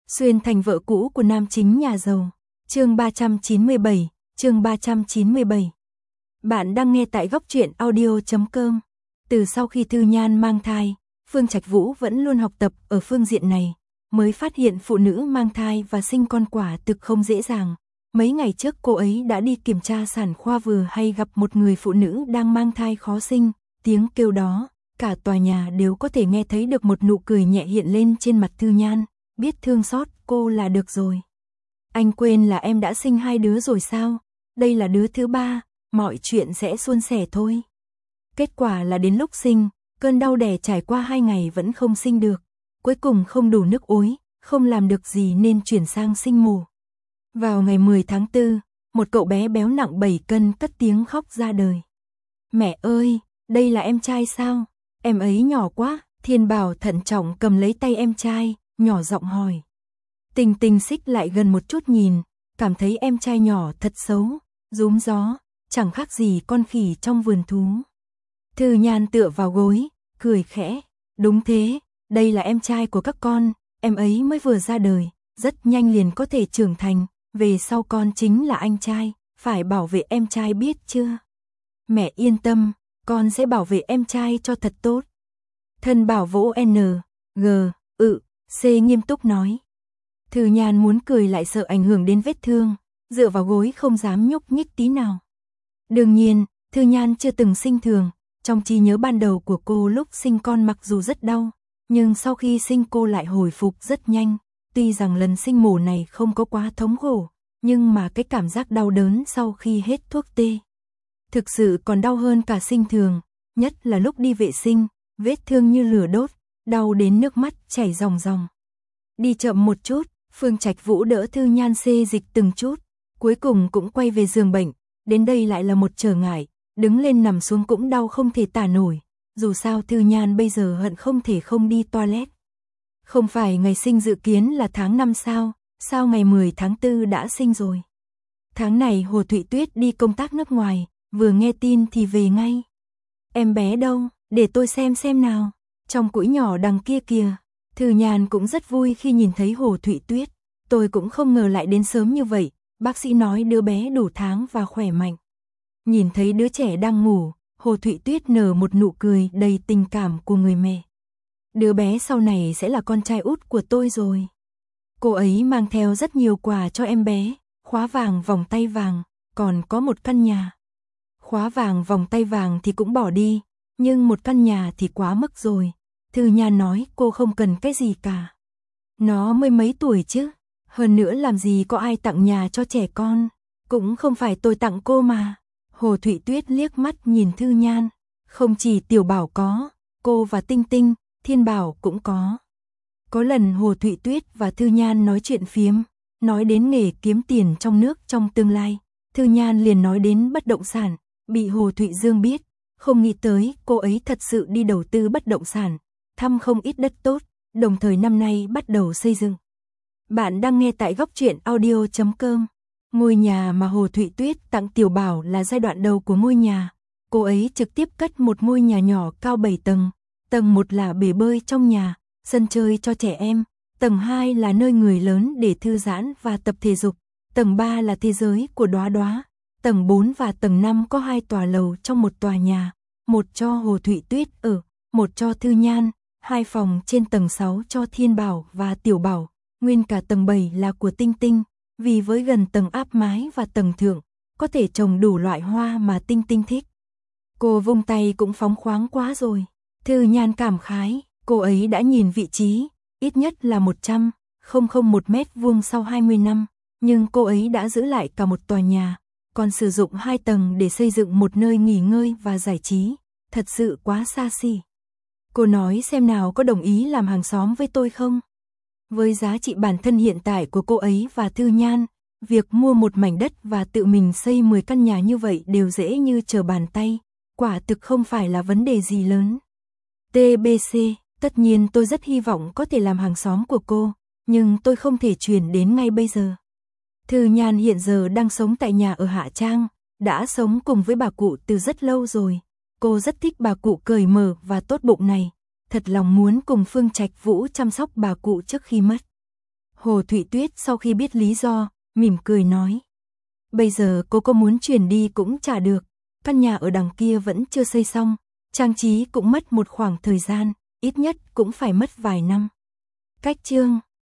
Xuyên thành vợ cũ của nam chính nhà giàu. Chương 397, chương 397. Bạn đang nghe tại góc truyện audio.com. Từ sau khi Thư Nhan mang thai, Phương Trạch Vũ vẫn luôn học tập ở phương diện này, mới phát hiện phụ nữ mang thai và sinh con quả thực không dễ dàng. Mấy ngày trước cô ấy đã đi kiểm tra sản khoa vừa hay gặp một người phụ nữ đang mang thai khó sinh, tiếng kêu đó, cả tòa nhà đều có thể nghe thấy được một nụ cười nhẹ hiện lên trên mặt Thư Nhan, biết thương xót cô là được rồi. Anh quên là em đã sinh 2 đứa rồi sao? Đây là đứa thứ 3, mọi chuyện sẽ suôn sẻ thôi. Kết quả là đến lúc sinh, cơn đau đẻ trải qua 2 ngày vẫn không sinh được, cuối cùng không đủ nước ối, không làm được gì nên chuyển sang sinh mổ. Vào ngày 10 tháng 4, một cậu bé béo nặng 7 cân cất tiếng khóc ra đời. Mẹ ơi, đây là em trai sao? Em ấy nhỏ quá. Thiên Bảo thận trọng cầm lấy tay em trai, nhỏ giọng hỏi. Tình Tình xích lại gần một chút nhìn, cảm thấy em trai nhỏ thật xấu, rúm gió, chẳng khác gì con khỉ trong vườn thú. Thư Nhan tựa vào gối, cười khẽ. Đúng thế, đây là em trai của các con, em ấy mới vừa ra đời, rất nhanh liền có thể trưởng thành, về sau con chính là anh trai, phải bảo vệ em trai biết chưa? Mẹ yên tâm, con sẽ bảo vệ em trai cho thật tốt. Thân Bảo vỗ C nghiêm túc nói. Thư Nhan muốn cười lại sợ ảnh hưởng đến vết thương, dựa vào gối không dám nhúc nhích tí nào. Đương nhiên, Thư Nhan chưa từng sinh thường, trong trí nhớ ban đầu của cô lúc sinh con mặc dù rất đau, nhưng sau khi sinh cô lại hồi phục rất nhanh, tuy rằng lần sinh mổ này không có quá thống khổ, nhưng mà cái cảm giác đau đớn sau khi hết thuốc tê thực sự còn đau hơn cả sinh thường, nhất là lúc đi vệ sinh, vết thương như lửa đốt, đau đến nước mắt chảy ròng ròng. Đi chậm một chút, Phương Trạch Vũ đỡ Thư Nhan xê dịch từng chút, cuối cùng cũng quay về giường bệnh, đến đây lại là một trở ngại, đứng lên nằm xuống cũng đau không thể tả nổi, dù sao Thư Nhan bây giờ hận không thể không đi toilet. Không phải ngày sinh dự kiến là tháng 5 sao ngày 10 tháng 4 đã sinh rồi. Tháng này Hồ Thụy Tuyết đi công tác nước ngoài, vừa nghe tin thì về ngay. Em bé đâu, để tôi xem nào, trong cũi nhỏ đằng kia kìa. Thư Nhan cũng rất vui khi nhìn thấy Hồ Thụy Tuyết, tôi cũng không ngờ lại đến sớm như vậy, bác sĩ nói đứa bé đủ tháng và khỏe mạnh. Nhìn thấy đứa trẻ đang ngủ, Hồ Thụy Tuyết nở một nụ cười đầy tình cảm của người mẹ. Đứa bé sau này sẽ là con trai út của tôi rồi. Cô ấy mang theo rất nhiều quà cho em bé, khóa vàng vòng tay vàng, còn có một căn nhà. Khóa vàng vòng tay vàng thì cũng bỏ đi, nhưng một căn nhà thì quá mức rồi. Thư Nhan nói cô không cần cái gì cả. Nó mới mấy tuổi chứ, hơn nữa làm gì có ai tặng nhà cho trẻ con, cũng không phải tôi tặng cô mà. Hồ Thụy Tuyết liếc mắt nhìn Thư Nhan, không chỉ Tiểu Bảo có, cô và Tinh Tinh, Thiên Bảo cũng có. Có lần Hồ Thụy Tuyết và Thư Nhan nói chuyện phiếm, nói đến nghề kiếm tiền trong nước trong tương lai, Thư Nhan liền nói đến bất động sản, bị Hồ Thụy Dương biết, không nghĩ tới cô ấy thật sự đi đầu tư bất động sản, thăm không ít đất tốt, đồng thời năm nay bắt đầu xây dựng. Bạn đang nghe tại góc truyện audio.com. Ngôi nhà mà Hồ Thụy Tuyết tặng Tiểu Bảo là giai đoạn đầu của ngôi nhà. Cô ấy trực tiếp cất một ngôi nhà nhỏ cao 7 tầng. Tầng 1 là bể bơi trong nhà, sân chơi cho trẻ em. Tầng 2 là nơi người lớn để thư giãn và tập thể dục. Tầng 3 là thế giới của Đóa Đóa. Tầng 4 và tầng 5 có 2 tòa lầu trong một tòa nhà. Một cho Hồ Thụy Tuyết ở, một cho Thư Nhan. 2 phòng trên tầng 6 cho Thiên Bảo và Tiểu Bảo. Nguyên cả tầng 7 là của Tinh Tinh. Vì với gần tầng áp mái và tầng thượng, có thể trồng đủ loại hoa mà Tinh Tinh thích. Cô vung tay cũng phóng khoáng quá rồi. Thư Nhan cảm khái, cô ấy đã nhìn vị trí, ít nhất là 101 mét vuông sau 20 năm, nhưng cô ấy đã giữ lại cả một tòa nhà, còn sử dụng 2 tầng để xây dựng một nơi nghỉ ngơi và giải trí, thật sự quá xa xỉ. Cô nói xem nào có đồng ý làm hàng xóm với tôi không? Với giá trị bản thân hiện tại của cô ấy và Thư Nhan, việc mua một mảnh đất và tự mình xây 10 căn nhà như vậy đều dễ như trở bàn tay, quả thực không phải là vấn đề gì lớn. TBC, tất nhiên tôi rất hy vọng có thể làm hàng xóm của cô, nhưng tôi không thể chuyển đến ngay bây giờ. Thư Nhan hiện giờ đang sống tại nhà ở Hạ Trang, đã sống cùng với bà cụ từ rất lâu rồi. Cô rất thích bà cụ cởi mở và tốt bụng này, thật lòng muốn cùng Phương Trạch Vũ chăm sóc bà cụ trước khi mất. Hồ Thụy Tuyết sau khi biết lý do, mỉm cười nói. Bây giờ cô có muốn chuyển đi cũng chả được, căn nhà ở đằng kia vẫn chưa xây xong, trang trí cũng mất một khoảng thời gian, ít nhất cũng phải mất vài năm. Cách chương